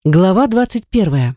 Глава 21.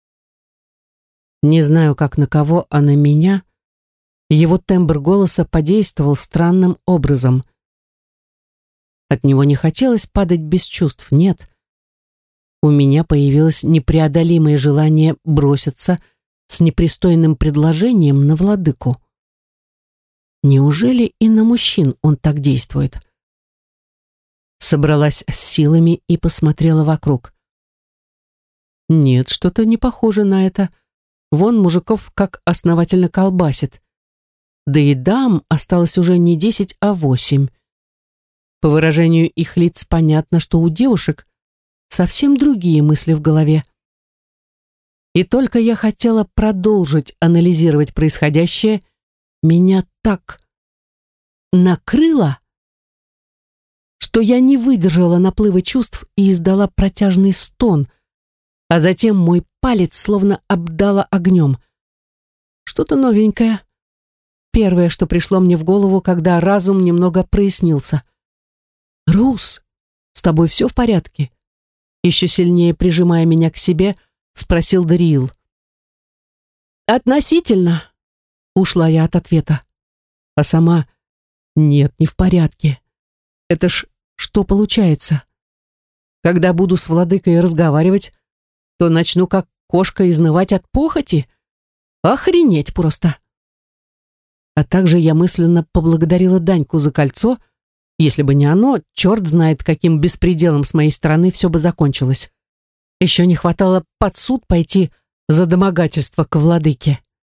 Не знаю, как на кого, а на меня его тембр голоса подействовал странным образом. От него не хотелось падать без чувств, нет. У меня появилось непреодолимое желание броситься с непристойным предложением на владыку. Неужели и на мужчин он так действует? Собралась с силами и посмотрела вокруг. Нет, что-то не похоже на это. Вон мужиков как основательно колбасит. Да и дам осталось уже не 10, а 8. По выражению их лиц понятно, что у девушек совсем другие мысли в голове. И только я хотела продолжить анализировать происходящее, меня так накрыло, что я не выдержала наплыва чувств и издала протяжный стон, а затем мой палец словно обдало огнем. Что-то новенькое. Первое, что пришло мне в голову, когда разум немного прояснился. «Рус, с тобой все в порядке?» Еще сильнее прижимая меня к себе, спросил Дариил. «Относительно», — ушла я от ответа. А сама: «Нет, не в порядке. Это ж что получается? Когда буду с владыкой разговаривать, то начну как кошка изнывать от похоти? Охренеть просто!» А также я мысленно поблагодарила Даньку за кольцо. Если бы не оно, черт знает, каким беспределом с моей стороны все бы закончилось. Еще не хватало под суд пойти за домогательство к владыке.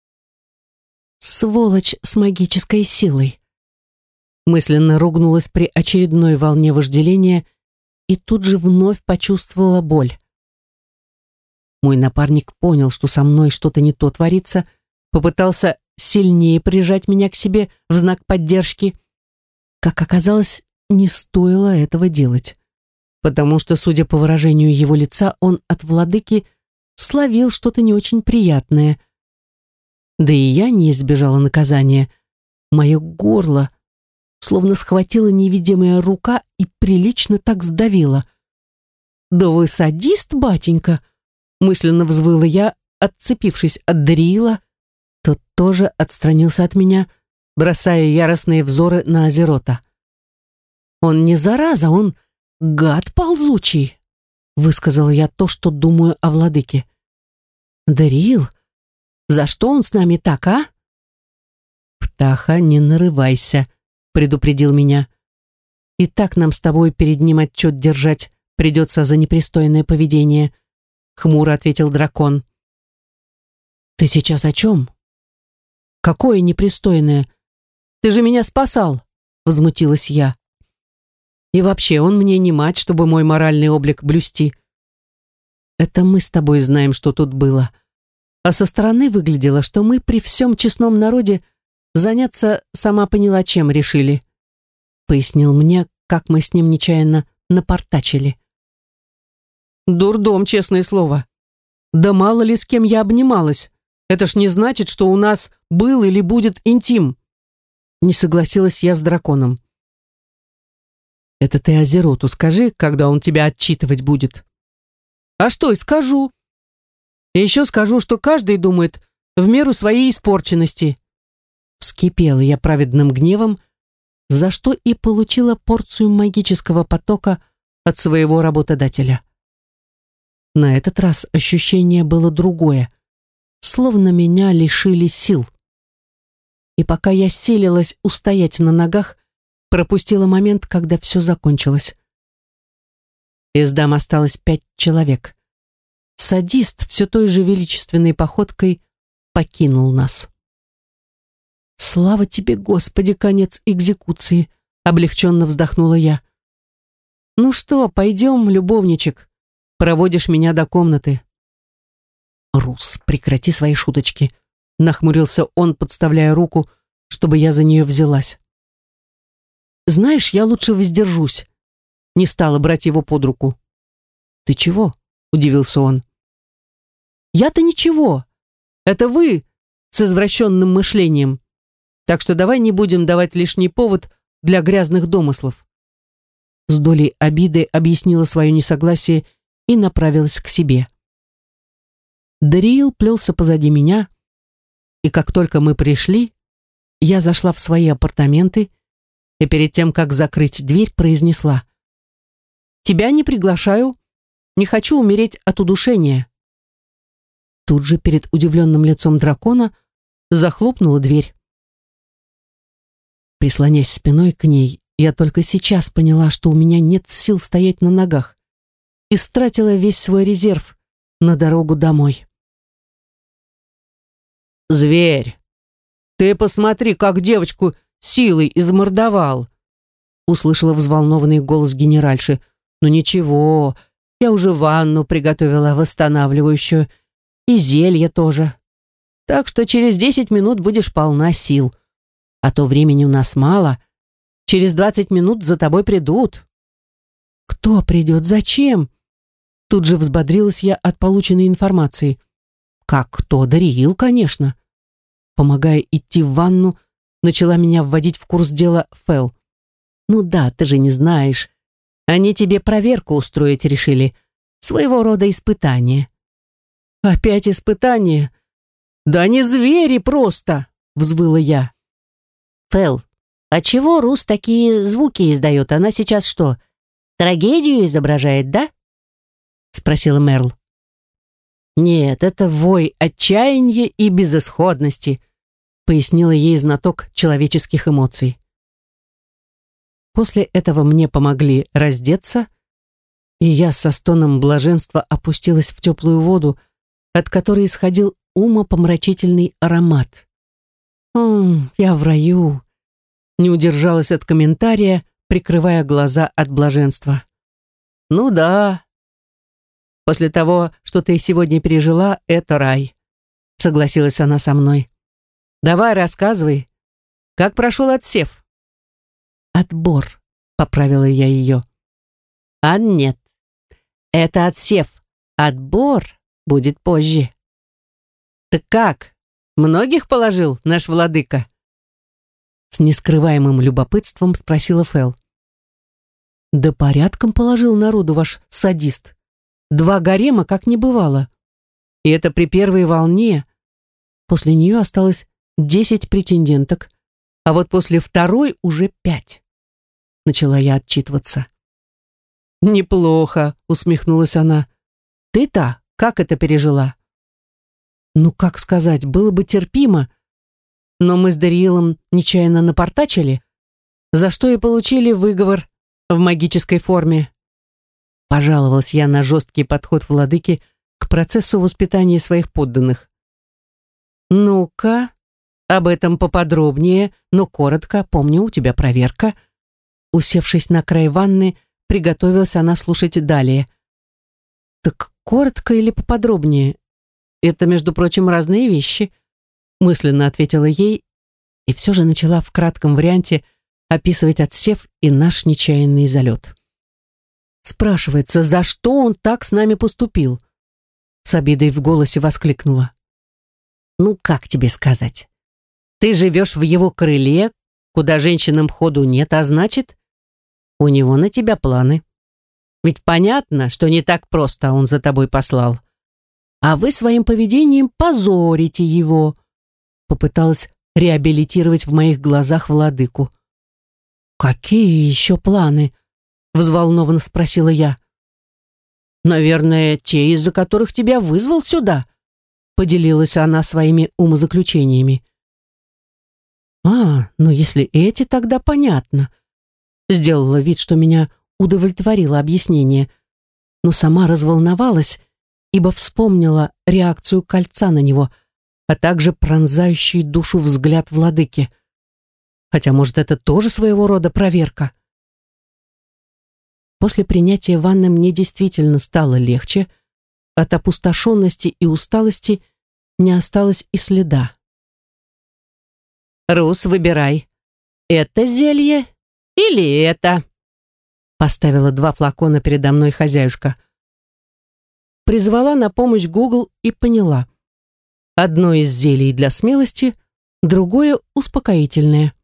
Сволочь с магической силой. Мысленно ругнулась при очередной волне вожделения и тут же вновь почувствовала боль. Мой напарник понял, что со мной что-то не то творится, попытался сильнее прижать меня к себе в знак поддержки. Как оказалось, не стоило этого делать, потому что, судя по выражению его лица, он от владыки словил что-то не очень приятное. Да и я не избежала наказания. Мое горло словно схватила невидимая рука и прилично так сдавила. «Да вы садист, батенька!» мысленно взвыла я, отцепившись от Дариила. Тот тоже отстранился от меня, бросая яростные взоры на Азерота. «Он не зараза, он гад ползучий», высказала я то, что думаю о владыке. «Дариил, за что он с нами так, а?» «Птаха, не нарывайся», предупредил меня. «И так нам с тобой перед ним отчет держать придется за непристойное поведение», хмуро ответил дракон. «Ты сейчас о чем?» «Какое непристойное? Ты же меня спасал!» возмутилась я. «И вообще, он мне не мать, чтобы мой моральный облик блюсти. Это мы с тобой знаем, что тут было. А со стороны выглядело, что мы при всем честном народе заняться сама поняла чем решили», пояснил мне, как мы с ним нечаянно напортачили. «Дурдом, честное слово. Да мало ли с кем я обнималась. Это ж не значит, что у нас был или будет интим». Не согласилась я с драконом. «Это ты Азероту скажи, когда он тебя отчитывать будет». «А что и скажу. И еще скажу, что каждый думает в меру своей испорченности». Вскипела я праведным гневом, за что и получила порцию магического потока от своего работодателя. На этот раз ощущение было другое, словно меня лишили сил. И пока я силилась устоять на ногах, пропустила момент, когда все закончилось. Из дам осталось 5 человек. Садист все той же величественной походкой покинул нас. «Слава тебе, Господи, конец экзекуции!» облегченно вздохнула я. «Ну что, пойдем, любовничек, проводишь меня до комнаты». «Рус, прекрати свои шуточки», нахмурился он, подставляя руку, чтобы я за нее взялась. «Знаешь, я лучше воздержусь», не стала брать его под руку. «Ты чего?» удивился он. «Я-то ничего. Это вы с извращенным мышлением. Так что давай не будем давать лишний повод для грязных домыслов». С долей обиды объяснила свое несогласие и направилась к себе. Дариил плелся позади меня, и как только мы пришли, я зашла в свои апартаменты и перед тем, как закрыть дверь, произнесла: «Тебя не приглашаю, не хочу умереть от удушения». Тут же перед удивленным лицом дракона захлопнула дверь. Прислонясь спиной к ней, я только сейчас поняла, что у меня нет сил стоять на ногах, и истратила весь свой резерв на дорогу домой. «Зверь, ты посмотри, как девочку силой измордовал!» Услышала взволнованный голос генеральши. «Ну ничего, я уже ванну приготовила восстанавливающую, и зелье тоже. Так что через 10 минут будешь полна сил. А то времени у нас мало. Через 20 минут за тобой придут». «Кто придет? Зачем?» Тут же взбодрилась я от полученной информации. «Как кто? Дариил, конечно». Помогая идти в ванну, начала меня вводить в курс дела Фэл. «Ну да, ты же не знаешь. Они тебе проверку устроить решили. Своего рода испытание». «Опять испытание? Да они звери просто!» — взвыла я. «Фэл, а чего Рус такие звуки издает? Она сейчас что, трагедию изображает, да?» — спросила Мерл. «Нет, это вой отчаяния и безысходности», — пояснила ей знаток человеческих эмоций. После этого мне помогли раздеться, и я со стоном блаженства опустилась в теплую воду, от которой исходил умопомрачительный аромат. Я в раю. Не удержалась от комментария, прикрывая глаза от блаженства. «Ну да. После того, что ты сегодня пережила, это рай», — согласилась она со мной. «Давай рассказывай, как прошел отсев?» «Отбор», — поправила я ее. «А нет, это отсев. Отбор будет позже». «Так как? Многих положил наш владыка?» С нескрываемым любопытством спросила Фэл. «Да порядком положил народу ваш садист. 2 гарема как не бывало. И это при первой волне. После нее осталось 10 претенденток, а вот после второй уже 5. Начала я отчитываться. «Неплохо», — усмехнулась она. «Ты-то как это пережила?» «Ну, как сказать, было бы терпимо, но мы с Дариилом нечаянно напортачили, за что и получили выговор в магической форме». Пожаловалась я на жесткий подход владыки к процессу воспитания своих подданных. «Ну-ка, об этом поподробнее, но коротко, помню, у тебя проверка». Усевшись на край ванны, приготовилась она слушать далее. «Так коротко или поподробнее? Это, между прочим, разные вещи», мысленно ответила ей и все же начала в кратком варианте описывать отсев и наш нечаянный залет. Спрашивается, за что он так с нами поступил? С обидой в голосе воскликнула. «Ну, как тебе сказать? Ты живешь в его крыле, куда женщинам ходу нет, а значит, у него на тебя планы. Ведь понятно, что не так просто он за тобой послал. А вы своим поведением позорите его», попыталась реабилитировать в моих глазах владыку. «Какие еще планы?» взволнованно спросила я. «Наверное, те, из-за которых тебя вызвал сюда», поделилась она своими умозаключениями. Ну если эти, тогда понятно. Сделала вид, что меня удовлетворило объяснение, но сама разволновалась, ибо вспомнила реакцию кольца на него, а также пронзающий душу взгляд владыки. Хотя, может, это тоже своего рода проверка. После принятия ванны мне действительно стало легче, от опустошенности и усталости не осталось и следа. «Рус, выбирай, это зелье или это?» Поставила 2 флакона передо мной хозяюшка. Призвала на помощь Google и поняла. Одно из зелий для смелости, другое успокоительное.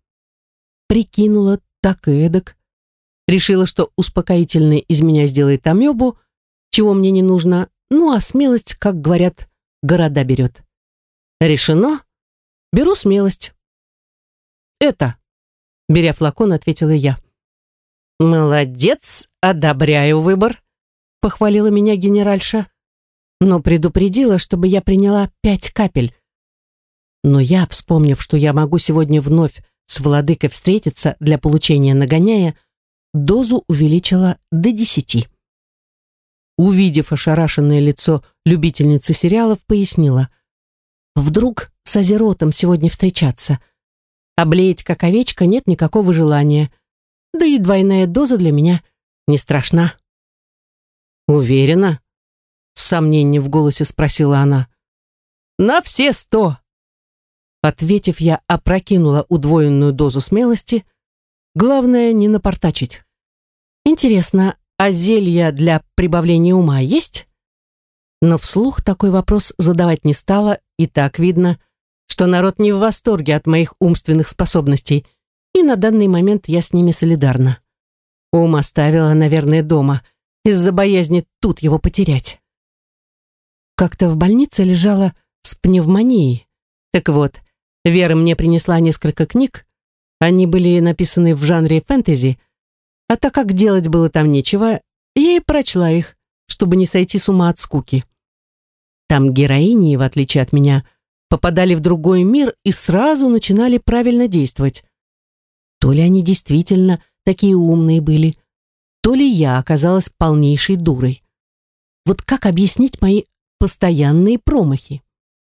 Прикинула так и эдак. Решила, что успокоительное из меня сделает амебу, чего мне не нужно, ну а смелость, как говорят, города берет. Решено? Беру смелость. Это, беря флакон, ответила я. Молодец, одобряю выбор, похвалила меня генеральша, но предупредила, чтобы я приняла 5 капель. Но я, вспомнив, что я могу сегодня вновь с владыкой встретиться для получения нагоняя, дозу увеличила до 10. Увидев ошарашенное лицо любительницы сериалов, пояснила. Вдруг с Азеротом сегодня встречаться. А блеять как овечка нет никакого желания. Да и двойная доза для меня не страшна. Уверена? С сомнением в голосе спросила она. На все 100. Ответив, я опрокинула удвоенную дозу смелости. Главное, не напортачить. Интересно, а зелья для прибавления ума есть? Но вслух такой вопрос задавать не стала, и так видно, что народ не в восторге от моих умственных способностей, и на данный момент я с ними солидарна. Ум оставила, наверное, дома, из-за боязни тут его потерять. Как-то в больнице лежала с пневмонией. Так вот, Вера мне принесла несколько книг, они были написаны в жанре фэнтези, а так как делать было там нечего, я и прочла их, чтобы не сойти с ума от скуки. Там героини, в отличие от меня, попадали в другой мир и сразу начинали правильно действовать. То ли они действительно такие умные были, то ли я оказалась полнейшей дурой. Вот как объяснить мои постоянные промахи?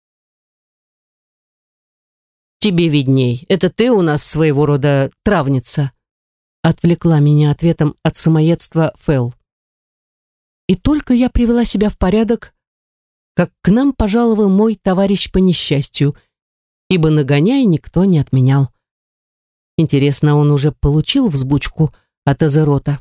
«Тебе видней, это ты у нас своего рода травница», отвлекла меня ответом от самоедства Фэл. И только я привела себя в порядок, как к нам пожаловал мой товарищ по несчастью, ибо нагоняй никто не отменял. Интересно, он уже получил взбучку от Азерота?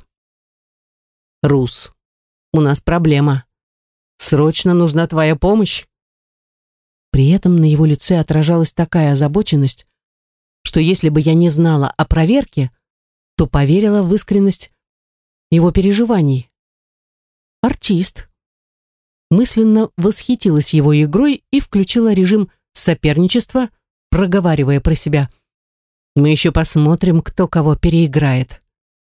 «Рус, у нас проблема. Срочно нужна твоя помощь». При этом на его лице отражалась такая озабоченность, что если бы я не знала о проверке, то поверила в искренность его переживаний. Артист. Мысленно восхитилась его игрой и включила режим соперничества, проговаривая про себя. Мы еще посмотрим, кто кого переиграет.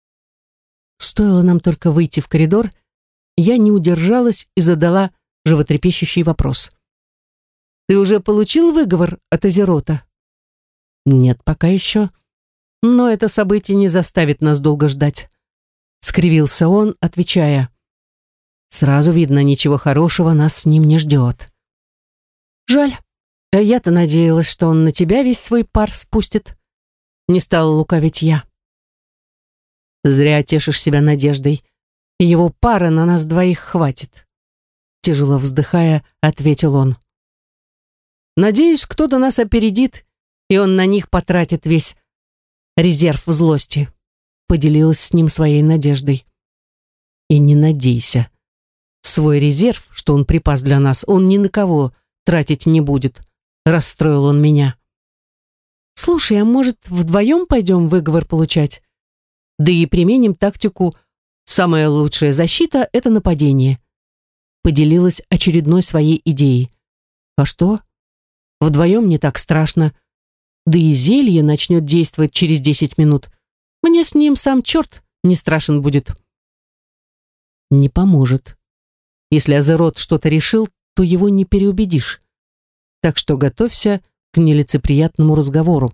Стоило нам только выйти в коридор, я не удержалась и задала животрепещущий вопрос. «Ты уже получил выговор от Азерота?» «Нет, пока еще. Но это событие не заставит нас долго ждать», — скривился он, отвечая. «Сразу видно, ничего хорошего нас с ним не ждет». «Жаль. Я-то надеялась, что он на тебя весь свой пар спустит». Не стала лукавить я. «Зря тешишь себя надеждой. Его пара на нас двоих хватит», — тяжело вздыхая, ответил он. «Надеюсь, кто-то нас опередит, и он на них потратит весь резерв злости», — поделилась с ним своей надеждой. «И не надейся. Свой резерв, что он припас для нас, он ни на кого тратить не будет», — расстроил он меня. «Слушай, а может, вдвоем пойдем выговор получать? Да и применим тактику «самая лучшая защита — это нападение», — поделилась очередной своей идеей. «А что? Вдвоем не так страшно. Да и зелье начнет действовать через 10 минут. Мне с ним сам черт не страшен будет». «Не поможет. Если Азерот что-то решил, то его не переубедишь. Так что готовься к нелицеприятному разговору».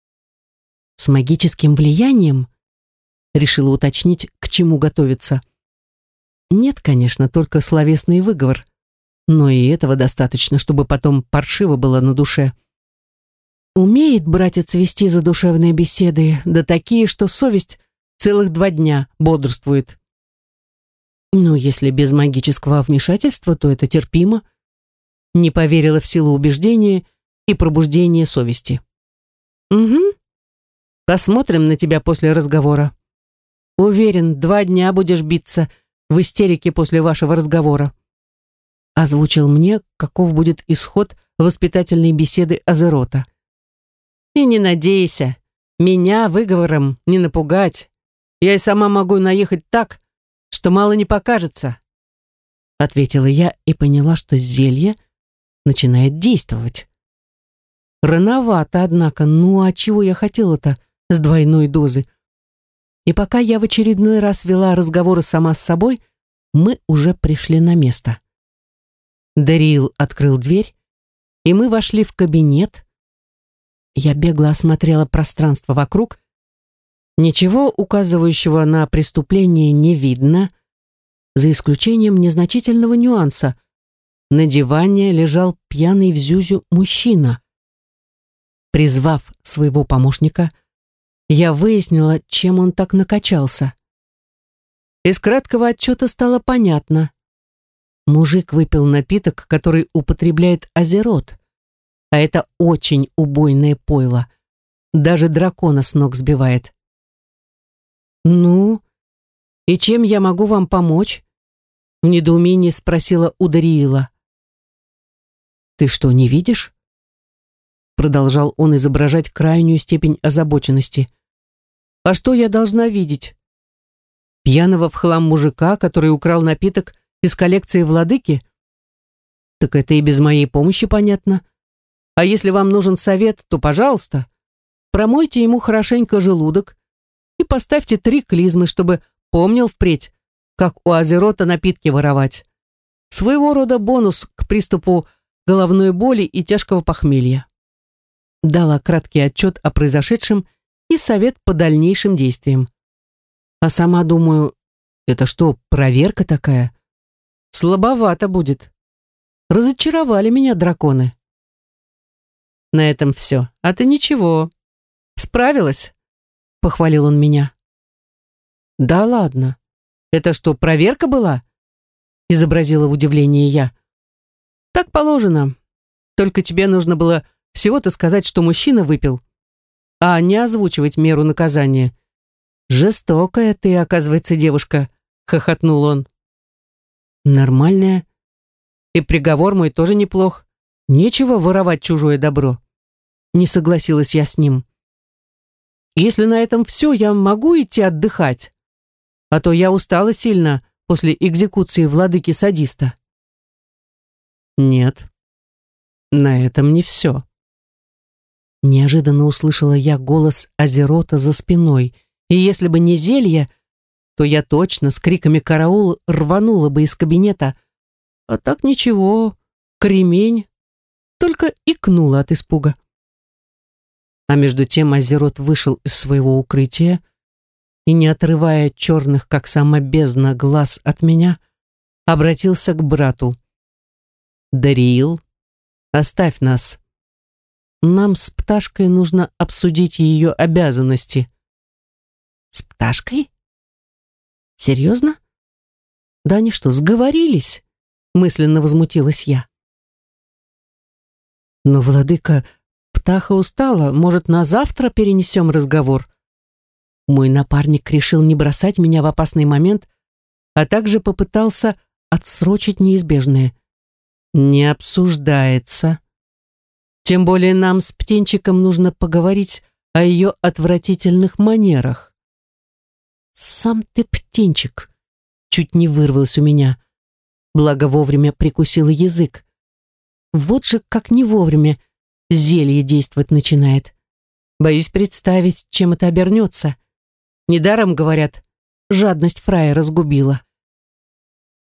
«С магическим влиянием?» Решила уточнить, к чему готовиться. «Нет, конечно, только словесный выговор. Но и этого достаточно, чтобы потом паршиво было на душе». Умеет братец вести задушевные беседы, да такие, что совесть целых 2 дня бодрствует. Ну, если без магического вмешательства, то это терпимо. Не поверила в силу убеждения и пробуждения совести. «Угу. Посмотрим на тебя после разговора. Уверен, 2 дня будешь биться в истерике после вашего разговора», озвучил мне, каков будет исход воспитательной беседы Азерота. «И не надейся, меня выговором не напугать. Я и сама могу наехать так, что мало не покажется. ответила я и поняла, что зелье начинает действовать. Рановато, однако, ну а чего я хотела-то с двойной дозы? И пока я в очередной раз вела разговоры сама с собой, мы уже пришли на место. Дариил открыл дверь, и мы вошли в кабинет. Я бегло осмотрела пространство вокруг. Ничего указывающего на преступление не видно, за исключением незначительного нюанса. На диване лежал пьяный в зюзю мужчина. Призвав своего помощника, я выяснила, чем он так накачался. Из краткого отчета стало понятно. Мужик выпил напиток, который употребляет Азерот, а это очень убойное пойло. Даже дракона с ног сбивает. «Ну, и чем я могу вам помочь?» В недоумении спросила у Дариила. «Ты что, не видишь?» Продолжал он изображать крайнюю степень озабоченности. «А что я должна видеть? Пьяного в хлам мужика, который украл напиток из коллекции владыки? Так это и без моей помощи понятно. А если вам нужен совет, то, пожалуйста, промойте ему хорошенько желудок и поставьте 3 клизмы, чтобы помнил впредь, как у Азерота напитки воровать. Своего рода бонус к приступу головной боли и тяжкого похмелья». Дала краткий отчет о произошедшем и совет по дальнейшим действиям. А сама думаю, это что, проверка такая? Слабовато будет. Разочаровали меня драконы. На этом все. А ты ничего. Справилась? Похвалил он меня. Да ладно. Это что, проверка была? Изобразила в удивлении я. Так положено. Только тебе нужно было всего-то сказать, что мужчина выпил, а не озвучивать меру наказания. Жестокая ты, оказывается, девушка, хохотнул он. Нормальная. И приговор мой тоже неплох. Нечего воровать чужое добро. Не согласилась я с ним. Если на этом все, я могу идти отдыхать, а то я устала сильно после экзекуции владыки-садиста. Нет, на этом не все. Неожиданно услышала я голос Азерота за спиной, и если бы не зелье, то я точно с криками «караул» рванула бы из кабинета. А так ничего, кремень, только икнула от испуга. А между тем Азерот вышел из своего укрытия и, не отрывая черных, как сама бездна, глаз от меня, обратился к брату. «Дариил, оставь нас. Нам с Пташкой нужно обсудить ее обязанности». «С Пташкой? Серьезно? Да они что, сговорились?» Мысленно возмутилась я. «Но, владыка, Птаха устала. Может, на завтра перенесем разговор?» Мой напарник решил не бросать меня в опасный момент, а также попытался отсрочить неизбежное. «Не обсуждается. Тем более нам с птенчиком нужно поговорить о ее отвратительных манерах». «Сам ты птенчик!» Чуть не вырвалось у меня. Благо вовремя прикусила язык. Вот же как не вовремя зелье действовать начинает. Боюсь представить, чем это обернется. Недаром, говорят, жадность фрая разгубила.